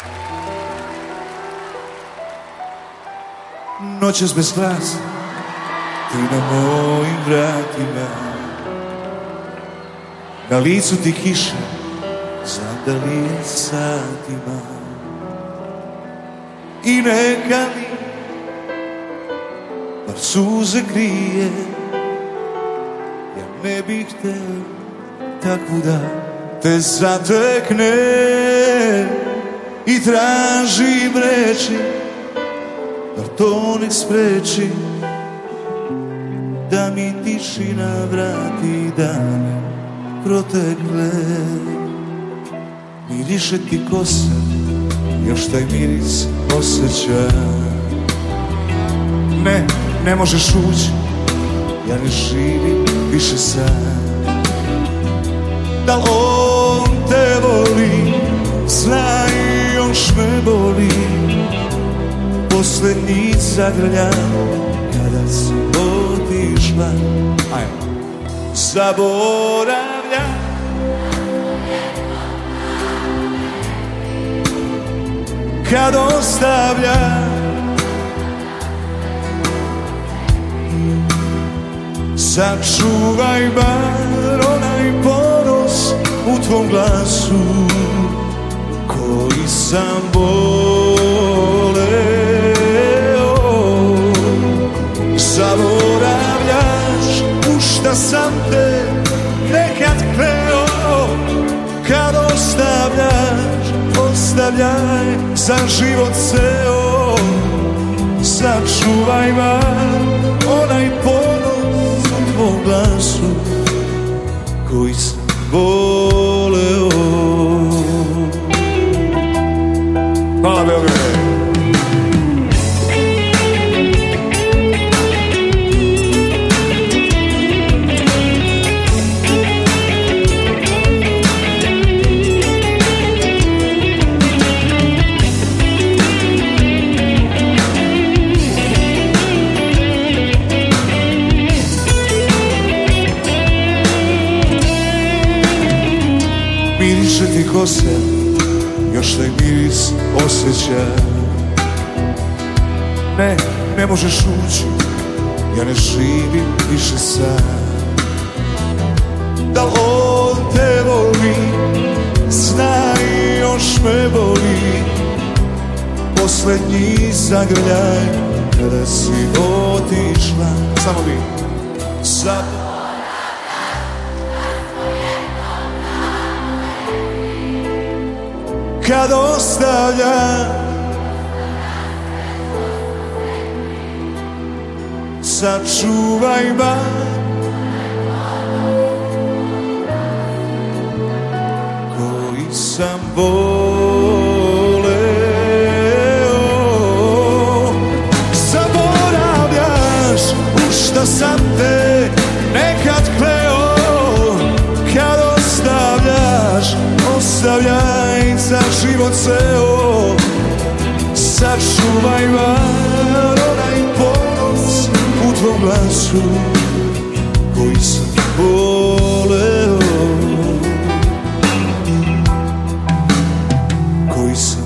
Noćas bez glasa, ti na mojim vratima, na licu ti kiša, znam da li je satima. I neka mi bar suze krije, ja ne bih hteo takvu da te zatekne. I tražim reči, bar to nek spreči, da mi tišina vrati dane protekle. Miriše ti kosa, još taj miris osjećam. Ne možeš ući, ja ne živim više sam. Da li on te voli, znaj još me boli. Poslednji zagrljaj kada si otišla, zaboravlja. Kad ostavlja, sačuvaj bar onaj ponos u tvom glasu koji sam voleo. Zaboravljaš u šta sam te nekad kleo. Kad ostavljaš, ostavljaj za život ceo. Sačuvaj bar onaj ponos u tvom glasu koji sam voleo. Hvala Beograde. Miriše ti kose, još taj miris osjećam. Ne možeš ući, ja ne živim više sam. Da li on te voli, znaj još me boli. Poslednji zagrljaj kada si otišla. Samo vi. Kad ostavlja, sačuvaj bar koji sam voleo. Zaboravljaš u šta sam te nekad kleo. Kad ostavljaš, ostavljaj za život ceo. Sačuvaj bar onaj ponos u tvom glasu koji sam voleo. Koji sam